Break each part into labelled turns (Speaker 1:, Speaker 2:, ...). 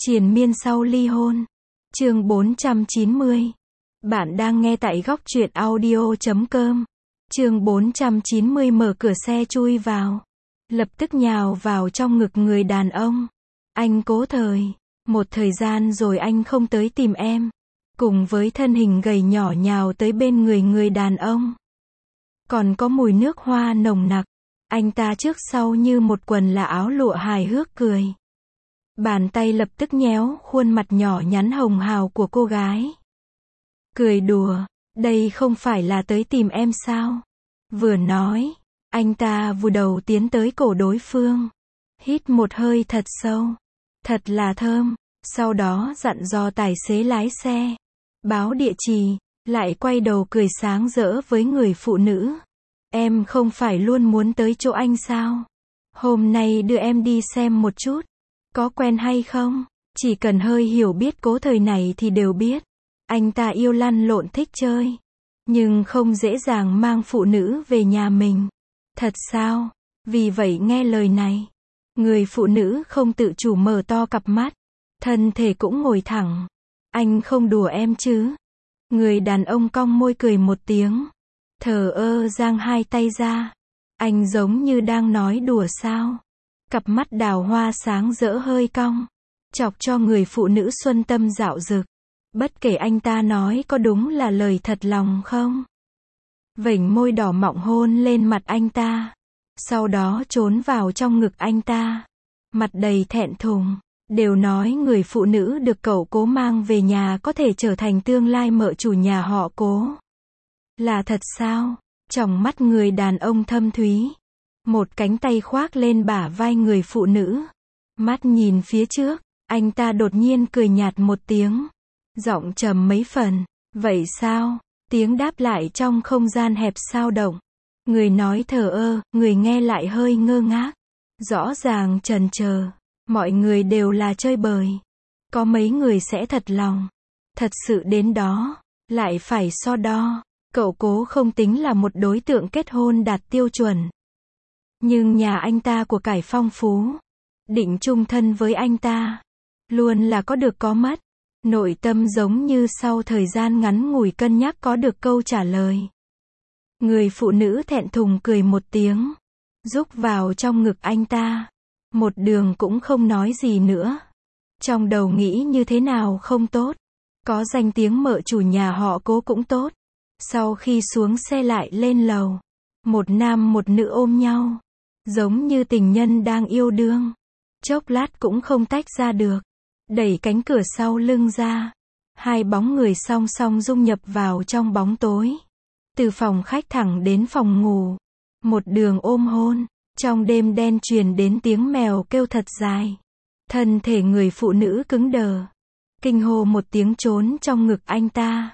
Speaker 1: Triền miên sau ly hôn. Chương 490. Bạn đang nghe tại góc truyện audio.com. Chương 490 mở cửa xe chui vào. Lập tức nhào vào trong ngực người đàn ông. Anh Cố Thời. Một thời gian rồi anh không tới tìm em. Cùng với thân hình gầy nhỏ nhào tới bên người đàn ông. Còn có mùi nước hoa nồng nặc. Anh ta trước sau như một quần là áo lụa hài hước cười. Bàn tay lập tức nhéo khuôn mặt nhỏ nhắn hồng hào của cô gái. Cười đùa, đây không phải là tới tìm em sao? Vừa nói, anh ta vùi đầu tiến tới cổ đối phương. Hít một hơi thật sâu. Thật là thơm. Sau đó dặn dò tài xế lái xe. Báo địa chỉ, lại quay đầu cười sáng rỡ với người phụ nữ. Em không phải luôn muốn tới chỗ anh sao? Hôm nay đưa em đi xem một chút. Có quen hay không? Chỉ cần hơi hiểu biết Cố Thời này thì đều biết. Anh ta yêu lăn lộn thích chơi. Nhưng không dễ dàng mang phụ nữ về nhà mình. Thật sao? Vì vậy nghe lời này. Người phụ nữ không tự chủ mở to cặp mắt. Thân thể cũng ngồi thẳng. Anh không đùa em chứ? Người đàn ông cong môi cười một tiếng. Thờ ơ giang hai tay ra. Anh giống như đang nói đùa sao? Cặp mắt đào hoa sáng rỡ hơi cong. Chọc cho người phụ nữ xuân tâm dạo dực. Bất kể anh ta nói có đúng là lời thật lòng không? Vểnh môi đỏ mọng hôn lên mặt anh ta. Sau đó trốn vào trong ngực anh ta. Mặt đầy thẹn thùng. Đều nói người phụ nữ được cậu Cố mang về nhà có thể trở thành tương lai mợ chủ nhà họ Cố. Là thật sao? Tròng mắt người đàn ông thâm thúy. Một cánh tay khoác lên bả vai người phụ nữ. Mắt nhìn phía trước, anh ta đột nhiên cười nhạt một tiếng. Giọng trầm mấy phần. Vậy sao? Tiếng đáp lại trong không gian hẹp xao động. Người nói thờ ơ, người nghe lại hơi ngơ ngác. Rõ ràng chần chờ. Mọi người đều là chơi bời. Có mấy người sẽ thật lòng. Thật sự đến đó, lại phải so đo. Cậu Cố không tính là một đối tượng kết hôn đạt tiêu chuẩn. Nhưng nhà anh ta của cải phong phú. Định chung thân với anh ta. Luôn là có được có mất. Nội tâm giống như sau thời gian ngắn ngủi cân nhắc có được câu trả lời. Người phụ nữ thẹn thùng cười một tiếng. Rúc vào trong ngực anh ta. Một đường cũng không nói gì nữa. Trong đầu nghĩ như thế nào không tốt. Có danh tiếng mợ chủ nhà họ Cố cũng tốt. Sau khi xuống xe lại lên lầu. Một nam một nữ ôm nhau. Giống như tình nhân đang yêu đương. Chốc lát cũng không tách ra được. Đẩy cánh cửa sau lưng ra. Hai bóng người song song dung nhập vào trong bóng tối. Từ phòng khách thẳng đến phòng ngủ. Một đường ôm hôn. Trong đêm đen truyền đến tiếng mèo kêu thật dài. Thân thể người phụ nữ cứng đờ. Kinh hô một tiếng trốn trong ngực anh ta.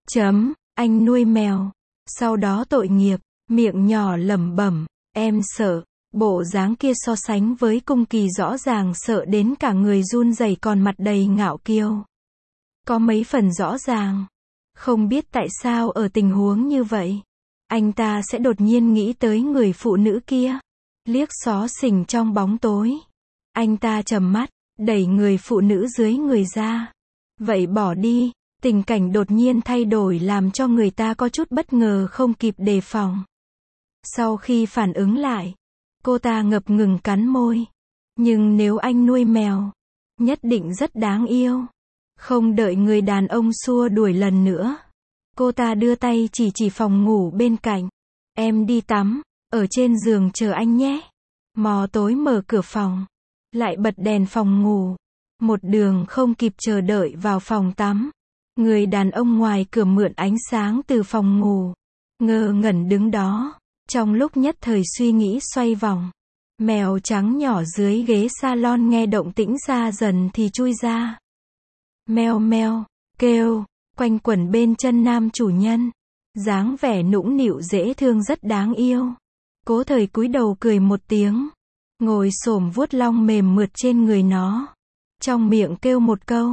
Speaker 1: Anh nuôi mèo. Sau đó tội nghiệp, miệng nhỏ lẩm bẩm, em sợ. Bộ dáng kia so sánh với Cung Kỳ rõ ràng sợ đến cả người run rẩy còn mặt đầy ngạo kiêu. Có mấy phần rõ ràng. Không biết tại sao ở tình huống như vậy, anh ta sẽ đột nhiên nghĩ tới người phụ nữ kia. Liếc xó xỉnh trong bóng tối. Anh ta trầm mắt, đẩy người phụ nữ dưới người ra. Vậy bỏ đi. Tình cảnh đột nhiên thay đổi làm cho người ta có chút bất ngờ không kịp đề phòng. Sau khi phản ứng lại, cô ta ngập ngừng cắn môi. Nhưng nếu anh nuôi mèo, nhất định rất đáng yêu. Không đợi người đàn ông xua đuổi lần nữa. Cô ta đưa tay chỉ phòng ngủ bên cạnh. Em đi tắm, ở trên giường chờ anh nhé. Mò tối mở cửa phòng. Lại bật đèn phòng ngủ. Một đường không kịp chờ đợi vào phòng tắm. Người đàn ông ngoài cửa mượn ánh sáng từ phòng ngủ. Ngơ ngẩn đứng đó. Trong lúc nhất thời suy nghĩ xoay vòng. Mèo trắng nhỏ dưới ghế salon nghe động tĩnh ra dần thì chui ra. Meo meo, kêu, quanh quẩn bên chân nam chủ nhân. Dáng vẻ nũng nịu dễ thương rất đáng yêu. Cố Thời cúi đầu cười một tiếng. Ngồi xổm vuốt lông mềm mượt trên người nó. Trong miệng kêu một câu.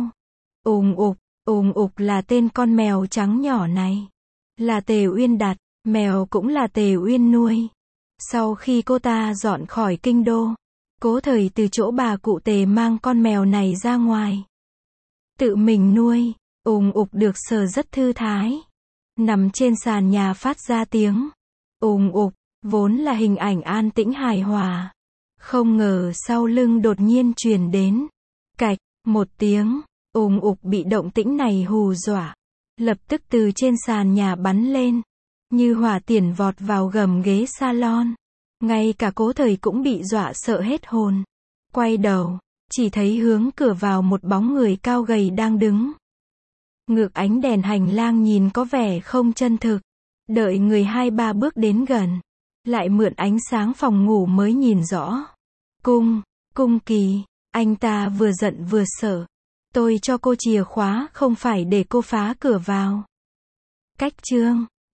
Speaker 1: Ùng ục là tên con mèo trắng nhỏ này. Là Tề Uyên đặt, mèo cũng là Tề Uyên nuôi. Sau khi cô ta dọn khỏi kinh đô, Cố Thời từ chỗ bà cụ Tề mang con mèo này ra ngoài. Tự mình nuôi, ùng ục được sờ rất thư thái. Nằm trên sàn nhà phát ra tiếng ùng ục, vốn là hình ảnh an tĩnh hài hòa. Không ngờ sau lưng đột nhiên truyền đến cạch, một tiếng, ùng ục bị động tĩnh này hù dọa. Lập tức từ trên sàn nhà bắn lên, như hỏa tiễn vọt vào gầm ghế salon. Ngay cả Cố Thời cũng bị dọa sợ hết hồn. Quay đầu, chỉ thấy hướng cửa vào một bóng người cao gầy đang đứng. Ngược ánh đèn hành lang nhìn có vẻ không chân thực. Đợi người 2-3 bước đến gần, lại mượn ánh sáng phòng ngủ mới nhìn rõ. Cung Kỳ, anh ta vừa giận vừa sợ. Tôi cho cô chìa khóa không phải để cô phá cửa vào. Cách chương